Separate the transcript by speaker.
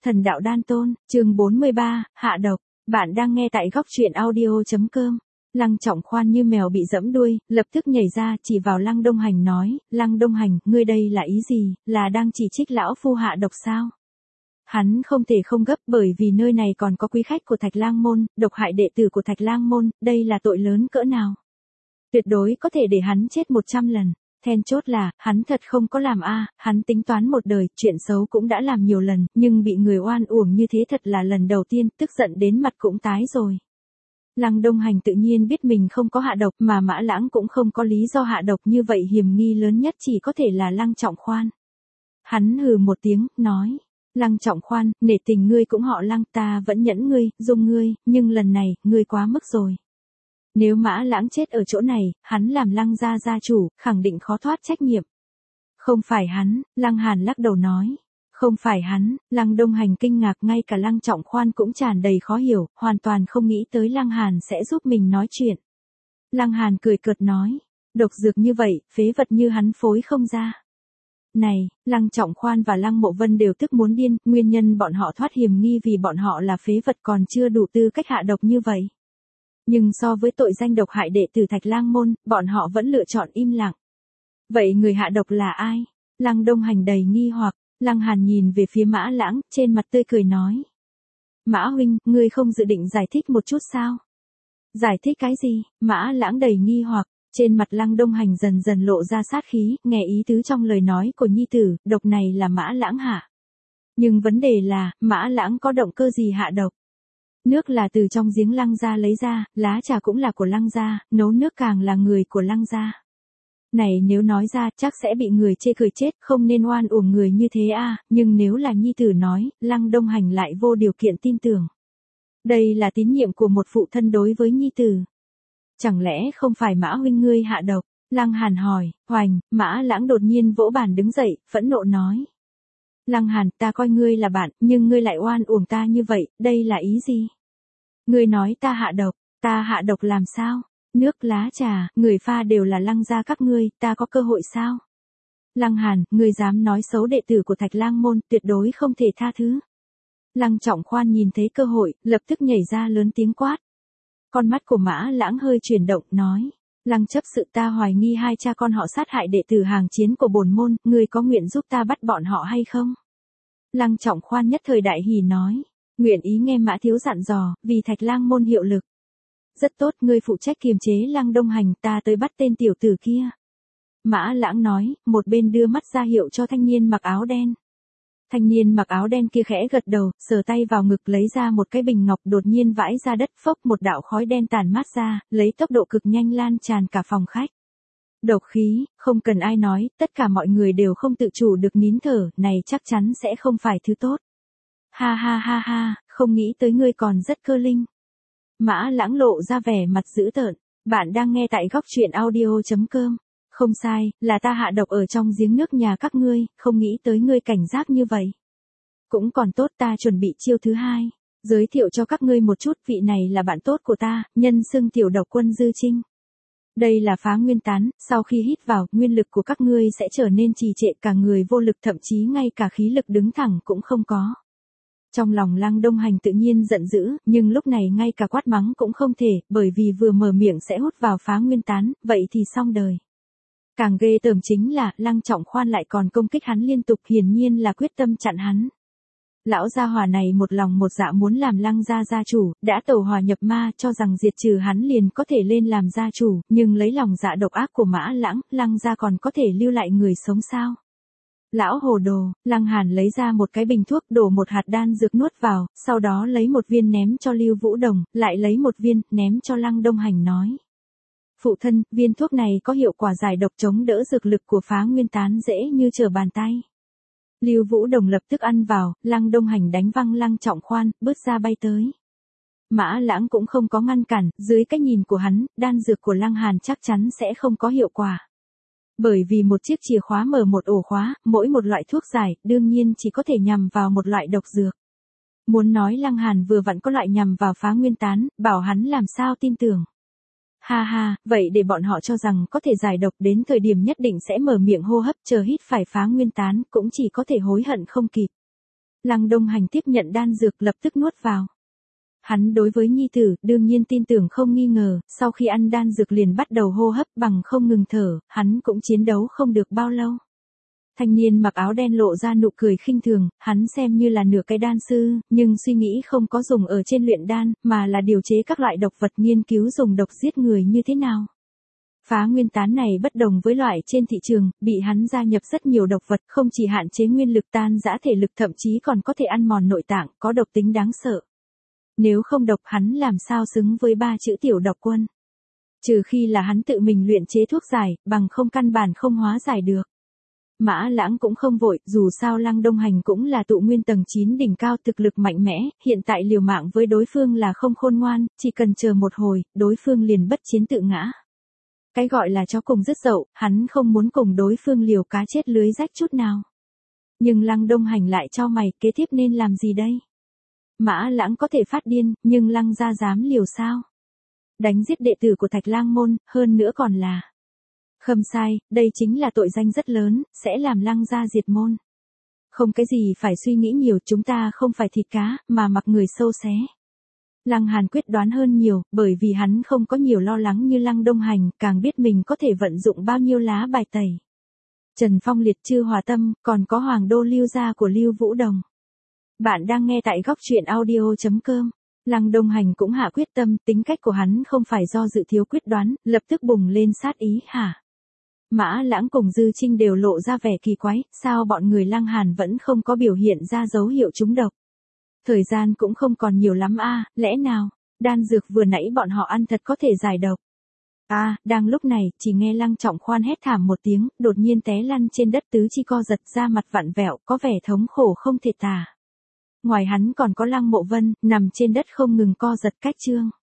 Speaker 1: Thần đạo đan tôn, chương 43, hạ độc. Bạn đang nghe tại góc truyện audio.com. Lăng Trọng Khoan như mèo bị giẫm đuôi, lập tức nhảy ra chỉ vào Lăng Đông Hành nói, Lăng Đông Hành, ngươi đây là ý gì, là đang chỉ trích lão phu hạ độc sao? Hắn không thể không gấp bởi vì nơi này còn có quý khách của Thạch Lang Môn, độc hại đệ tử của Thạch Lang Môn, đây là tội lớn cỡ nào? Tuyệt đối có thể để hắn chết 100 lần. Then chốt là, hắn thật không có làm hắn tính toán một đời, chuyện xấu cũng đã làm nhiều lần, nhưng bị người oan uổng như thế thật là lần đầu tiên, tức giận đến mặt cũng tái rồi. Lăng Đông Hành tự nhiên biết mình không có hạ độc mà Mã Lãng cũng không có lý do hạ độc, như vậy hiểm nghi lớn nhất chỉ có thể là Lăng Trọng Khoan. Hắn hừ một tiếng, nói, Lăng Trọng Khoan, nể tình ngươi cũng họ Lăng, ta vẫn nhẫn ngươi, dung ngươi, nhưng lần này, ngươi quá mức rồi. Nếu Mã Lãng chết ở chỗ này, hắn làm Lăng gia gia chủ, khẳng định khó thoát trách nhiệm. Không phải hắn, Lăng Hàn lắc đầu nói. Không phải hắn, Lăng Đông Hành kinh ngạc, ngay cả Lăng Trọng Khoan cũng tràn đầy khó hiểu, hoàn toàn không nghĩ tới Lăng Hàn sẽ giúp mình nói chuyện. Lăng Hàn cười cợt nói, độc dược như vậy, phế vật như hắn phối không ra. Này, Lăng Trọng Khoan và Lăng Mộ Vân đều tức muốn điên, nguyên nhân bọn họ thoát hiểm nghi vì bọn họ là phế vật còn chưa đủ tư cách hạ độc như vậy. Nhưng so với tội danh độc hại đệ tử Thạch Lang Môn, bọn họ vẫn lựa chọn im lặng. Vậy người hạ độc là ai? Lăng Đông Hành đầy nghi hoặc, Lăng Hàn nhìn về phía Mã Lãng, trên mặt tươi cười nói. Mã huynh, ngươi không dự định giải thích một chút sao? Giải thích cái gì? Mã Lãng đầy nghi hoặc, trên mặt Lăng Đông Hành dần dần lộ ra sát khí, nghe ý tứ trong lời nói của nhi tử, độc này là Mã Lãng hạ. Nhưng vấn đề là, Mã Lãng có động cơ gì hạ độc? Nước là từ trong giếng Lăng gia lấy ra, lá trà cũng là của Lăng gia, nấu nước càng là người của Lăng gia. Này nếu nói ra chắc sẽ bị người chê cười chết, không nên oan uổng người như thế nhưng nếu là nhi tử nói, Lăng Đông Hành lại vô điều kiện tin tưởng. Đây là tín nhiệm của một phụ thân đối với nhi tử. Chẳng lẽ không phải Mã huynh ngươi hạ độc? Lăng Hàn hỏi, Hoành, Mã Lãng đột nhiên vỗ bàn đứng dậy, phẫn nộ nói. Lăng Hàn, ta coi ngươi là bạn, nhưng ngươi lại oan uổng ta như vậy, đây là ý gì? Ngươi nói ta hạ độc làm sao? Nước lá trà, người pha đều là Lăng gia các ngươi, ta có cơ hội sao? Lăng Hàn, ngươi dám nói xấu đệ tử của Thạch Lang Môn, tuyệt đối không thể tha thứ. Lăng Trọng Khoan nhìn thấy cơ hội, lập tức nhảy ra lớn tiếng quát. Con mắt của Mã Lãng hơi chuyển động, nói. Lăng chấp sự, ta hoài nghi hai cha con họ sát hại đệ tử hàng chiến của bổn môn, ngươi có nguyện giúp ta bắt bọn họ hay không? Lăng Trọng Khoan nhất thời đại hỉ nói. Nguyện ý nghe Mã thiếu dặn dò, vì Thạch Lang Môn hiệu lực. Rất tốt, ngươi phụ trách kiềm chế Lăng Đông Hành, ta tới bắt tên tiểu tử kia. Mã Lãng nói, một bên đưa mắt ra hiệu cho thanh niên mặc áo đen. Thanh niên mặc áo đen kia khẽ gật đầu, sờ tay vào ngực lấy ra một cái bình ngọc, đột nhiên vãi ra đất, phốc một đạo khói đen tản mát ra, lấy tốc độ cực nhanh lan tràn cả phòng khách. Độc khí, không cần ai nói, tất cả mọi người đều không tự chủ được nín thở, này chắc chắn sẽ không phải thứ tốt. Ha ha ha ha, không nghĩ tới ngươi còn rất cơ linh. Mã Lãng lộ ra vẻ mặt dữ tợn, bạn đang nghe tại góc truyện audio.com. Không sai, là ta hạ độc ở trong giếng nước nhà các ngươi, không nghĩ tới ngươi cảnh giác như vậy. Cũng còn tốt, ta chuẩn bị chiêu thứ hai. Giới thiệu cho các ngươi một chút, vị này là bạn tốt của ta, nhân xưng tiểu độc quân Dư Trinh. Đây là phá nguyên tán, sau khi hít vào, nguyên lực của các ngươi sẽ trở nên trì trệ, cả người vô lực, thậm chí ngay cả khí lực đứng thẳng cũng không có. Trong lòng Lăng Đông Hành tự nhiên giận dữ, nhưng lúc này ngay cả quát mắng cũng không thể, bởi vì vừa mở miệng sẽ hút vào phá nguyên tán, vậy thì xong đời. Càng ghê tởm chính là, Lăng Trọng Khoan lại còn công kích hắn liên tục, hiển nhiên là quyết tâm chặn hắn. Lão gia hỏa này một lòng một dạ muốn làm Lăng gia gia chủ, đã tẩu hỏa nhập ma, cho rằng diệt trừ hắn liền có thể lên làm gia chủ, nhưng lấy lòng dạ độc ác của Mã Lãng, Lăng gia còn có thể lưu lại người sống sao? Lão hồ đồ, Lăng Hàn lấy ra một cái bình thuốc, đổ một hạt đan dược nuốt vào, sau đó lấy một viên ném cho Lưu Vũ Đồng, lại lấy một viên, ném cho Lăng Đông Hành nói. Phụ thân, viên thuốc này có hiệu quả giải độc, chống đỡ dược lực của phá nguyên tán dễ như trở bàn tay. Lưu Vũ Đồng lập tức ăn vào, Lăng Đông Hành đánh văng Lăng Trọng Khoan, bước ra bay tới. Mã Lãng cũng không có ngăn cản, dưới cái nhìn của hắn, đan dược của Lăng Hàn chắc chắn sẽ không có hiệu quả. Bởi vì một chiếc chìa khóa mở một ổ khóa, mỗi một loại thuốc giải, đương nhiên chỉ có thể nhằm vào một loại độc dược. Muốn nói Lăng Hàn vừa vặn có loại nhằm vào phá nguyên tán, bảo hắn làm sao tin tưởng. Ha ha, vậy để bọn họ cho rằng có thể giải độc, đến thời điểm nhất định sẽ mở miệng hô hấp, chờ hít phải phá nguyên tán, cũng chỉ có thể hối hận không kịp. Lăng Đông Hành tiếp nhận đan dược lập tức nuốt vào. Hắn đối với nhi tử, đương nhiên tin tưởng không nghi ngờ, sau khi ăn đan dược liền bắt đầu hô hấp bằng không ngừng thở, hắn cũng chiến đấu không được bao lâu. Thanh niên mặc áo đen lộ ra nụ cười khinh thường, hắn xem như là nửa cái đan sư, nhưng suy nghĩ không có dùng ở trên luyện đan, mà là điều chế các loại độc vật nghiên cứu dùng độc giết người như thế nào. Phá nguyên tán này bất đồng với loại trên thị trường, bị hắn gia nhập rất nhiều độc vật, không chỉ hạn chế nguyên lực tan rã thể lực thậm chí còn có thể ăn mòn nội tạng, có độc tính đáng sợ. Nếu không độc hắn làm sao xứng với 3 chữ tiểu độc quân. Trừ khi là hắn tự mình luyện chế thuốc giải, bằng không căn bản không hóa giải được. Mã Lãng cũng không vội, dù sao Lăng Đông Hành cũng là tụ nguyên tầng 9 đỉnh cao thực lực mạnh mẽ, hiện tại liều mạng với đối phương là không khôn ngoan, chỉ cần chờ một hồi, đối phương liền bất chiến tự ngã. Cái gọi là chó cùng rứt dậu, hắn không muốn cùng đối phương liều cá chết lưới rách chút nào. Nhưng Lăng Đông Hành lại cho mày, kế tiếp nên làm gì đây? Mã Lãng có thể phát điên, nhưng Lăng gia dám liều sao? Đánh giết đệ tử của Thạch Lang môn, hơn nữa còn là Khâm sai, đây chính là tội danh rất lớn, sẽ làm Lăng gia diệt môn. Không cái gì phải suy nghĩ nhiều, chúng ta không phải thịt cá, mà mặc người sâu xé. Lăng Hàn quyết đoán hơn nhiều, bởi vì hắn không có nhiều lo lắng như Lăng Đông Hành, càng biết mình có thể vận dụng bao nhiêu lá bài tẩy. Trần Phong liệt chư hòa tâm, còn có Hoàng đô Lưu gia của Lưu Vũ Đồng. Bạn đang nghe tại góc truyện audio.com. Lăng Đông Hành cũng hạ quyết tâm, tính cách của hắn không phải do dự thiếu quyết đoán, lập tức bùng lên sát ý hả? Mã Lãng cùng Dư Trinh đều lộ ra vẻ kỳ quái, sao bọn người Lăng Hàn vẫn không có biểu hiện ra dấu hiệu trúng độc? Thời gian cũng không còn nhiều lắm a, lẽ nào, đan dược vừa nãy bọn họ ăn thật có thể giải độc? Đang lúc này, chỉ nghe Lăng Trọng Khoan hét thảm một tiếng, đột nhiên té lăn trên đất tứ chi co giật ra mặt vặn vẹo, có vẻ thống khổ không thể tả. Ngoài hắn còn có Lăng Mộ Vân, nằm trên đất không ngừng co giật cách chương.